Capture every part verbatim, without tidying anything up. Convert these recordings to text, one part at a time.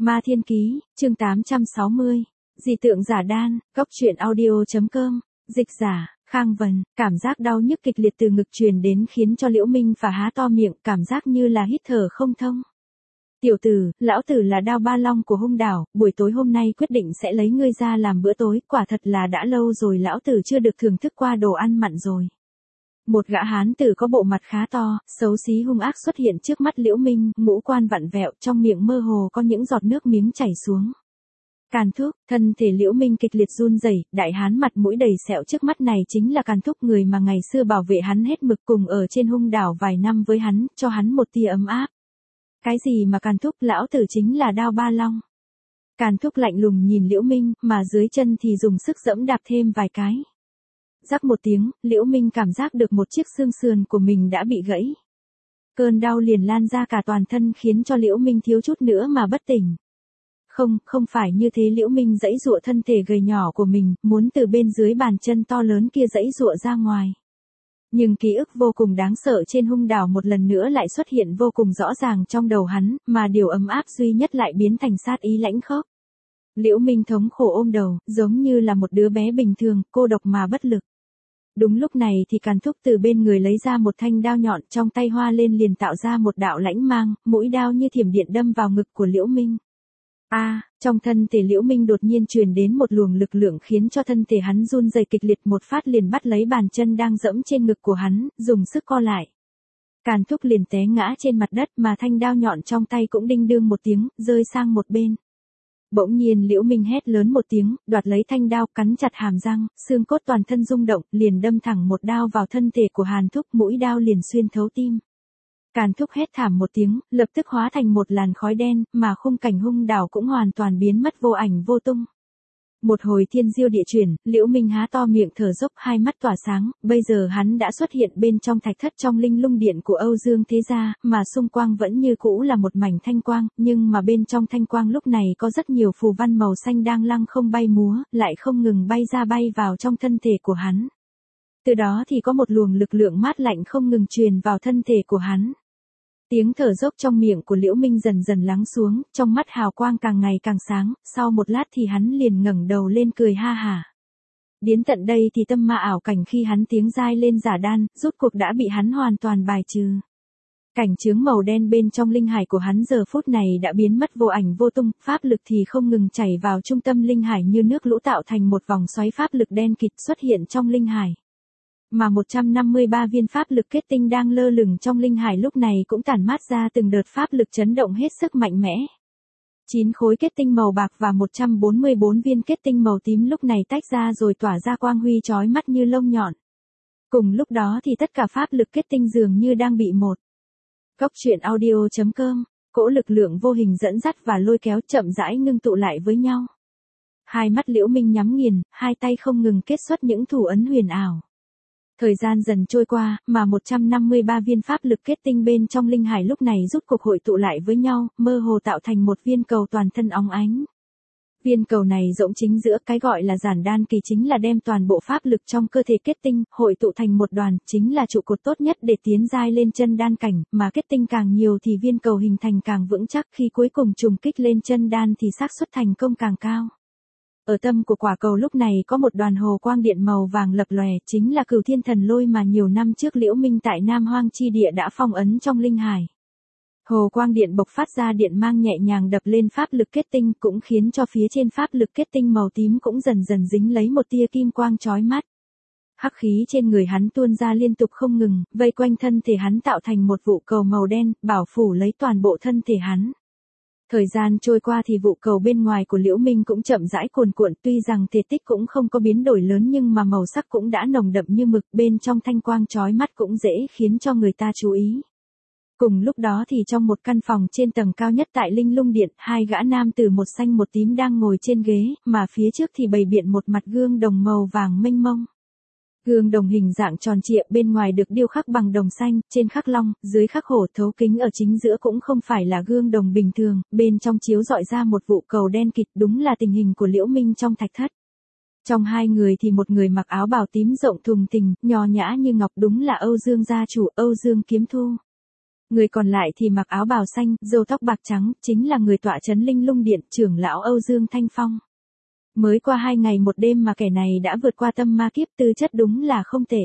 Ma Thiên Ký, chương tám trăm sáu mươi. Dị tượng giả đan, góc truyện audio.com, dịch giả, Khang Vân, cảm giác đau nhức kịch liệt từ ngực truyền đến khiến cho Liễu Minh và há to miệng, cảm giác như là hít thở không thông. Tiểu tử, lão tử là Đao Ba Long của Hung Đảo, buổi tối hôm nay quyết định sẽ lấy ngươi ra làm bữa tối, quả thật là đã lâu rồi lão tử chưa được thưởng thức qua đồ ăn mặn rồi. Một gã hán tử có bộ mặt khá to, xấu xí hung ác xuất hiện trước mắt Liễu Minh, ngũ quan vặn vẹo, trong miệng mơ hồ có những giọt nước miếng chảy xuống. Càn Thúc, thân thể Liễu Minh kịch liệt run rẩy, đại hán mặt mũi đầy sẹo trước mắt này chính là Càn Thúc, người mà ngày xưa bảo vệ hắn hết mực, cùng ở trên Hung Đảo vài năm với hắn, cho hắn một tia ấm áp. Cái gì mà Càn Thúc, lão tử chính là Đao Ba Long. Càn Thúc lạnh lùng nhìn Liễu Minh, mà dưới chân thì dùng sức giẫm đạp thêm vài cái. Rắc một tiếng, Liễu Minh cảm giác được một chiếc xương sườn của mình đã bị gãy. Cơn đau liền lan ra cả toàn thân khiến cho Liễu Minh thiếu chút nữa mà bất tỉnh. Không, không phải như thế, Liễu Minh giãy giụa thân thể gầy nhỏ của mình, muốn từ bên dưới bàn chân to lớn kia giãy giụa ra ngoài. Nhưng ký ức vô cùng đáng sợ trên Hung Đảo một lần nữa lại xuất hiện vô cùng rõ ràng trong đầu hắn, mà điều ấm áp duy nhất lại biến thành sát ý lãnh khốc. Liễu Minh thống khổ ôm đầu, giống như là một đứa bé bình thường, cô độc mà bất lực. Đúng lúc này thì Càn Thúc từ bên người lấy ra một thanh đao nhọn, trong tay hoa lên liền tạo ra một đạo lãnh mang, mũi đao như thiểm điện đâm vào ngực của Liễu Minh. A, à, trong thân thể Liễu Minh đột nhiên truyền đến một luồng lực lượng khiến cho thân thể hắn run rẩy kịch liệt, một phát liền bắt lấy bàn chân đang giẫm trên ngực của hắn, dùng sức co lại. Càn Thúc liền té ngã trên mặt đất, mà thanh đao nhọn trong tay cũng đinh đương một tiếng, rơi sang một bên. Bỗng nhiên Liễu Minh hét lớn một tiếng, đoạt lấy thanh đao, cắn chặt hàm răng, xương cốt toàn thân rung động, liền đâm thẳng một đao vào thân thể của Hàn Thúc, mũi đao liền xuyên thấu tim. Càn Thúc hét thảm một tiếng, lập tức hóa thành một làn khói đen, mà khung cảnh Hung Đảo cũng hoàn toàn biến mất vô ảnh vô tung. Một hồi thiên diêu địa chuyển, Liễu Minh há to miệng thở dốc, hai mắt tỏa sáng, bây giờ hắn đã xuất hiện bên trong thạch thất trong linh lung điện của Âu Dương Thế Gia, mà xung quanh vẫn như cũ là một mảnh thanh quang, nhưng mà bên trong thanh quang lúc này có rất nhiều phù văn màu xanh đang lăng không bay múa, lại không ngừng bay ra bay vào trong thân thể của hắn. Từ đó thì có một luồng lực lượng mát lạnh không ngừng truyền vào thân thể của hắn. Tiếng thở dốc trong miệng của Liễu Minh dần dần lắng xuống, trong mắt hào quang càng ngày càng sáng, sau một lát thì hắn liền ngẩng đầu lên cười ha hả. Đến tận đây thì tâm ma ảo cảnh khi hắn tiến giai lên giả đan, rốt cuộc đã bị hắn hoàn toàn bài trừ. Cảnh chướng màu đen bên trong linh hải của hắn giờ phút này đã biến mất vô ảnh vô tung, pháp lực thì không ngừng chảy vào trung tâm linh hải như nước lũ tạo thành một vòng xoáy pháp lực đen kịt xuất hiện trong linh hải. Mà một trăm năm mươi ba viên pháp lực kết tinh đang lơ lửng trong linh hải lúc này cũng tản mát ra từng đợt pháp lực chấn động hết sức mạnh mẽ. chín khối kết tinh màu bạc và một trăm bốn mươi bốn viên kết tinh màu tím lúc này tách ra rồi tỏa ra quang huy chói mắt như lông nhọn. Cùng lúc đó thì tất cả pháp lực kết tinh dường như đang bị một. Góc truyện audio.com, cỗ lực lượng vô hình dẫn dắt và lôi kéo chậm rãi ngưng tụ lại với nhau. Hai mắt Liễu Minh nhắm nghiền, hai tay không ngừng kết xuất những thủ ấn huyền ảo. Thời gian dần trôi qua, mà một trăm năm mươi ba viên pháp lực kết tinh bên trong linh hải lúc này rút cuộc hội tụ lại với nhau, mơ hồ tạo thành một viên cầu toàn thân óng ánh. Viên cầu này rỗng chính giữa, cái gọi là giản đan kỳ chính là đem toàn bộ pháp lực trong cơ thể kết tinh, hội tụ thành một đoàn, chính là trụ cột tốt nhất để tiến giai lên chân đan cảnh, mà kết tinh càng nhiều thì viên cầu hình thành càng vững chắc, khi cuối cùng trùng kích lên chân đan thì xác suất thành công càng cao. Ở tâm của quả cầu lúc này có một đoàn hồ quang điện màu vàng lập lòe, chính là Cửu Thiên Thần Lôi mà nhiều năm trước Liễu Minh tại Nam Hoang chi địa đã phong ấn trong linh hải. Hồ quang điện bộc phát ra điện mang nhẹ nhàng đập lên pháp lực kết tinh, cũng khiến cho phía trên pháp lực kết tinh màu tím cũng dần dần dính lấy một tia kim quang chói mắt. Hắc khí trên người hắn tuôn ra liên tục không ngừng, vây quanh thân thể hắn tạo thành một vụ cầu màu đen, bảo phủ lấy toàn bộ thân thể hắn. Thời gian trôi qua thì vụ cầu bên ngoài của Liễu Minh cũng chậm rãi cuồn cuộn, tuy rằng thể tích cũng không có biến đổi lớn nhưng mà màu sắc cũng đã nồng đậm như mực, bên trong thanh quang chói mắt cũng dễ khiến cho người ta chú ý. Cùng lúc đó thì trong một căn phòng trên tầng cao nhất tại Linh Lung Điện, hai gã nam tử một xanh một tím đang ngồi trên ghế, mà phía trước thì bày biện một mặt gương đồng màu vàng mênh mông. Gương đồng hình dạng tròn trịa, bên ngoài được điêu khắc bằng đồng xanh, trên khắc long, dưới khắc hổ, thấu kính ở chính giữa cũng không phải là gương đồng bình thường, bên trong chiếu rọi ra một vụ cầu đen kịt, đúng là tình hình của Liễu Minh trong thạch thất. Trong hai người thì một người mặc áo bào tím rộng thùng thình, nho nhã như ngọc, đúng là Âu Dương gia chủ, Âu Dương Kiếm Thu. Người còn lại thì mặc áo bào xanh, râu tóc bạc trắng, chính là người tọa trấn Linh Lung Điện, trưởng lão Âu Dương Thanh Phong. Mới qua hai ngày một đêm mà kẻ này đã vượt qua tâm ma kiếp, tư chất đúng là không tệ.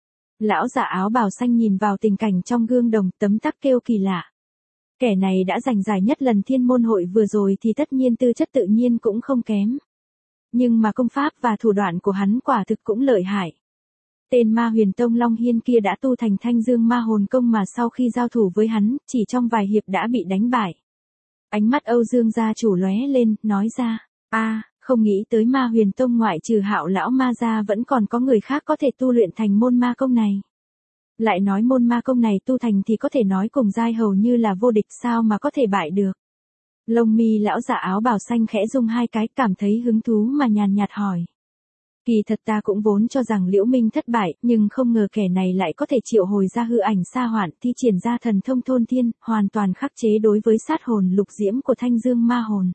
Lão giả áo bào xanh nhìn vào tình cảnh trong gương đồng, tấm tắc kêu kỳ lạ. Kẻ này đã giành giải nhất lần thiên môn hội vừa rồi thì tất nhiên tư chất tự nhiên cũng không kém. Nhưng mà công pháp và thủ đoạn của hắn quả thực cũng lợi hại. Tên ma huyền tông Long Hiên kia đã tu thành Thanh Dương ma hồn công mà sau khi giao thủ với hắn, chỉ trong vài hiệp đã bị đánh bại. Ánh mắt Âu Dương gia chủ lóe lên, nói ra, a không nghĩ tới ma huyền tông ngoại trừ Hạo lão ma gia vẫn còn có người khác có thể tu luyện thành môn ma công này. Lại nói môn ma công này tu thành thì có thể nói cùng giai hầu như là vô địch, sao mà có thể bại được. Lông mi lão giả áo bào xanh khẽ rung hai cái, cảm thấy hứng thú mà nhàn nhạt hỏi. Kỳ thật ta cũng vốn cho rằng Liễu Minh thất bại, nhưng không ngờ kẻ này lại có thể triệu hồi ra hư ảnh sa hoạn, thi triển ra thần thông thôn thiên, hoàn toàn khắc chế đối với sát hồn lục diễm của Thanh Dương ma hồn.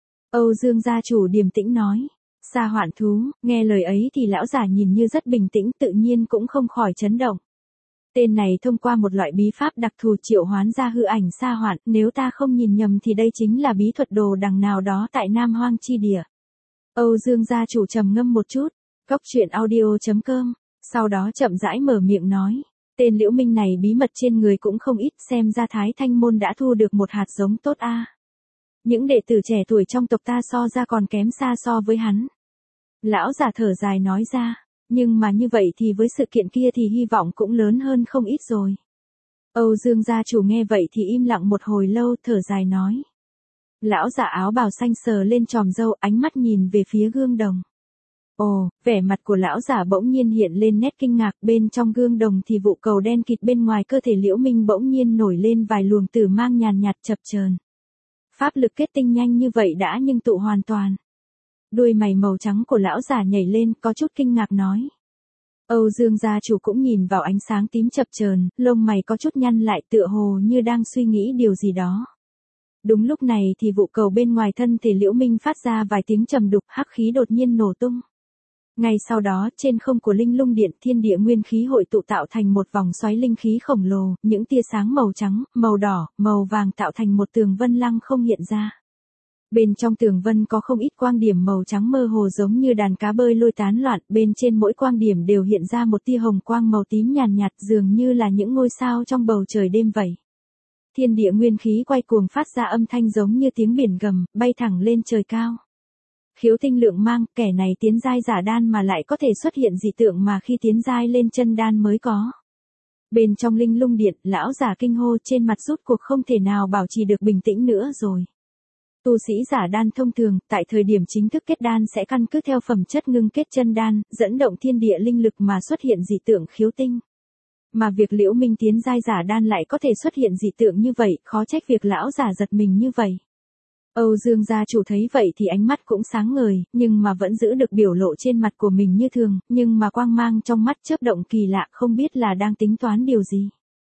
Âu Dương gia chủ điềm tĩnh nói. Sa hoạn thú, nghe lời ấy thì lão giả nhìn như rất bình tĩnh, tự nhiên cũng không khỏi chấn động. Tên này thông qua một loại bí pháp đặc thù triệu hoán ra hư ảnh sa hoạn, nếu ta không nhìn nhầm thì đây chính là bí thuật đồ đằng nào đó tại Nam Hoang chi địa. Âu Dương gia chủ trầm ngâm một chút, cốc truyện audio chấm com, sau đó chậm rãi mở miệng nói, tên Liễu Minh này bí mật trên người cũng không ít, xem ra Thái Thanh môn đã thu được một hạt giống tốt a. Những đệ tử trẻ tuổi trong tộc ta so ra còn kém xa so với hắn. Lão giả thở dài nói ra. Nhưng mà như vậy thì với sự kiện kia thì hy vọng cũng lớn hơn không ít rồi. Âu Dương gia chủ nghe vậy thì im lặng một hồi lâu, thở dài nói. Lão giả áo bào xanh sờ lên tròm râu, ánh mắt nhìn về phía gương đồng. Ồ, vẻ mặt của lão giả bỗng nhiên hiện lên nét kinh ngạc, bên trong gương đồng thì vụ cầu đen kịt bên ngoài cơ thể Liễu Minh bỗng nhiên nổi lên vài luồng tử mang nhàn nhạt chập chờn. Pháp lực kết tinh nhanh như vậy đã nhưng tụ hoàn toàn. Đuôi mày màu trắng của lão giả nhảy lên, có chút kinh ngạc nói. Âu Dương gia chủ cũng nhìn vào ánh sáng tím chập chờn, lông mày có chút nhăn lại, tựa hồ như đang suy nghĩ điều gì đó. Đúng lúc này thì vụ cầu bên ngoài thân thể Liễu Minh phát ra vài tiếng trầm đục, hắc khí đột nhiên nổ tung. Ngay sau đó, trên không của Linh Lung Điện, thiên địa nguyên khí hội tụ tạo thành một vòng xoáy linh khí khổng lồ, những tia sáng màu trắng, màu đỏ, màu vàng tạo thành một tường vân lăng không hiện ra. Bên trong tường vân có không ít quang điểm màu trắng mơ hồ giống như đàn cá bơi lôi tán loạn, bên trên mỗi quang điểm đều hiện ra một tia hồng quang màu tím nhàn nhạt, dường như là những ngôi sao trong bầu trời đêm vậy. Thiên địa nguyên khí quay cuồng phát ra âm thanh giống như tiếng biển gầm, bay thẳng lên trời cao. Khiếu tinh lượng mang, kẻ này tiến giai giả đan mà lại có thể xuất hiện dị tượng mà khi tiến giai lên chân đan mới có. Bên trong Linh Lung Điện, lão giả kinh hô, trên mặt rút cuộc không thể nào bảo trì được bình tĩnh nữa rồi. Tu sĩ giả đan thông thường, tại thời điểm chính thức kết đan sẽ căn cứ theo phẩm chất ngưng kết chân đan, dẫn động thiên địa linh lực mà xuất hiện dị tượng khiếu tinh. Mà việc Liễu Minh tiến giai giả đan lại có thể xuất hiện dị tượng như vậy, khó trách việc lão giả giật mình như vậy. Âu Dương gia chủ thấy vậy thì ánh mắt cũng sáng ngời, nhưng mà vẫn giữ được biểu lộ trên mặt của mình như thường, nhưng mà quang mang trong mắt chớp động kỳ lạ, không biết là đang tính toán điều gì.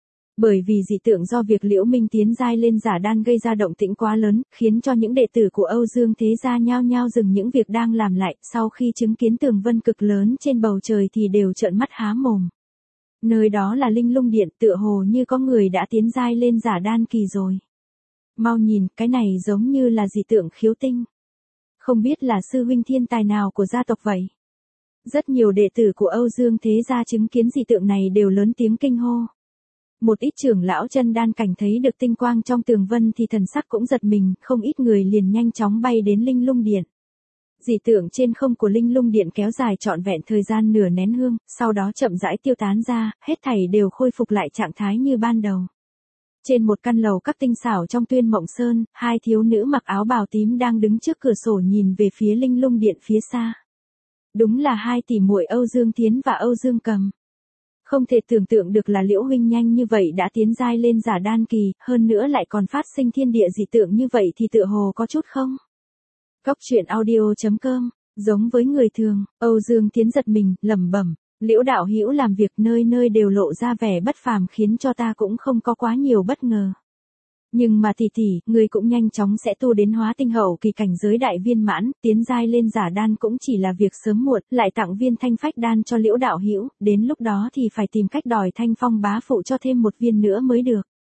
Bởi vì dị tượng do việc Liễu Minh tiến giai lên giả đan gây ra động tĩnh quá lớn, khiến cho những đệ tử của Âu Dương thế gia nhao nhao dừng những việc đang làm lại, sau khi chứng kiến tường vân cực lớn trên bầu trời thì đều trợn mắt há mồm. Nơi đó là Linh Lung Điện, tựa hồ như có người đã tiến giai lên giả đan kỳ rồi. Mau nhìn, cái này giống như là dị tượng khiếu tinh. Không biết là sư huynh thiên tài nào của gia tộc vậy. Rất nhiều đệ tử của Âu Dương thế gia chứng kiến dị tượng này đều lớn tiếng kinh hô. Một ít trưởng lão chân đan cảnh thấy được tinh quang trong tường vân thì thần sắc cũng giật mình, không ít người liền nhanh chóng bay đến Linh Lung Điện. Dị tượng trên không của Linh Lung Điện kéo dài trọn vẹn thời gian nửa nén hương, sau đó chậm rãi tiêu tán ra, hết thảy đều khôi phục lại trạng thái như ban đầu. Trên một căn lầu các tinh xảo trong Tuyên Mộng Sơn, hai thiếu nữ mặc áo bào tím đang đứng trước cửa sổ nhìn về phía Linh Lung Điện phía xa. Đúng là hai tỷ muội Âu Dương Tiến và Âu Dương Cầm. Không thể tưởng tượng được là Liễu huynh nhanh như vậy đã tiến giai lên giả đan kỳ, hơn nữa lại còn phát sinh thiên địa dị tượng như vậy thì tựa hồ có chút không? Cốc truyện audio chấm com, giống với người thường, Âu Dương Tiến giật mình, lẩm bẩm, Liễu đạo hữu làm việc nơi nơi đều lộ ra vẻ bất phàm khiến cho ta cũng không có quá nhiều bất ngờ. Nhưng mà tỷ tỷ, người cũng nhanh chóng sẽ tu đến hóa tinh hậu kỳ cảnh giới đại viên mãn, tiến giai lên giả đan cũng chỉ là việc sớm muộn, lại tặng viên thanh phách đan cho Liễu đạo hữu, đến lúc đó thì phải tìm cách đòi Thanh Phong bá phụ cho thêm một viên nữa mới được.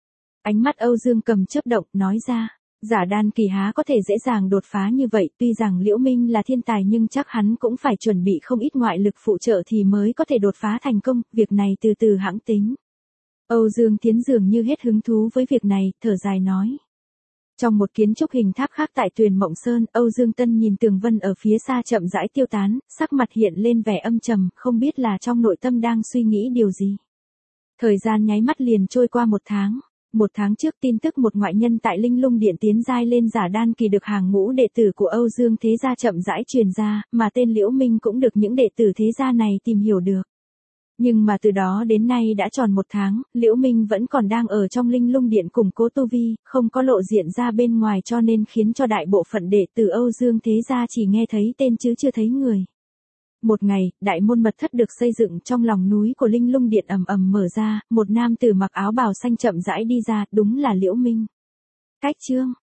Ánh mắt Âu Dương Cầm chớp động, nói ra, Giả Đan Kỳ há có thể dễ dàng đột phá như vậy, tuy rằng Liễu Minh là thiên tài nhưng chắc hắn cũng phải chuẩn bị không ít ngoại lực phụ trợ thì mới có thể đột phá thành công, việc này từ từ hãng tính. Âu Dương Tiến dường như hết hứng thú với việc này, thở dài nói. Trong một kiến trúc hình tháp khác tại Tuyền Mộng Sơn, Âu Dương Tân nhìn tường vân ở phía xa chậm rãi tiêu tán, sắc mặt hiện lên vẻ âm trầm, không biết là trong nội tâm đang suy nghĩ điều gì. Thời gian nháy mắt liền trôi qua một tháng. Một tháng trước tin tức một ngoại nhân tại Linh Lung Điện tiến giai lên Giả Đan Kỳ được hàng ngũ đệ tử của Âu Dương thế gia chậm rãi truyền ra, mà tên Liễu Minh cũng được những đệ tử thế gia này tìm hiểu được. Nhưng mà từ đó đến nay đã tròn một tháng, Liễu Minh vẫn còn đang ở trong Linh Lung Điện củng cố tu vi, không có lộ diện ra bên ngoài cho nên khiến cho đại bộ phận đệ tử Âu Dương thế gia chỉ nghe thấy tên chứ chưa thấy người. Một ngày, đại môn mật thất được xây dựng trong lòng núi của Linh Lung Điện ầm ầm mở ra, một nam tử mặc áo bào xanh chậm rãi đi ra, đúng là Liễu Minh. Cách chương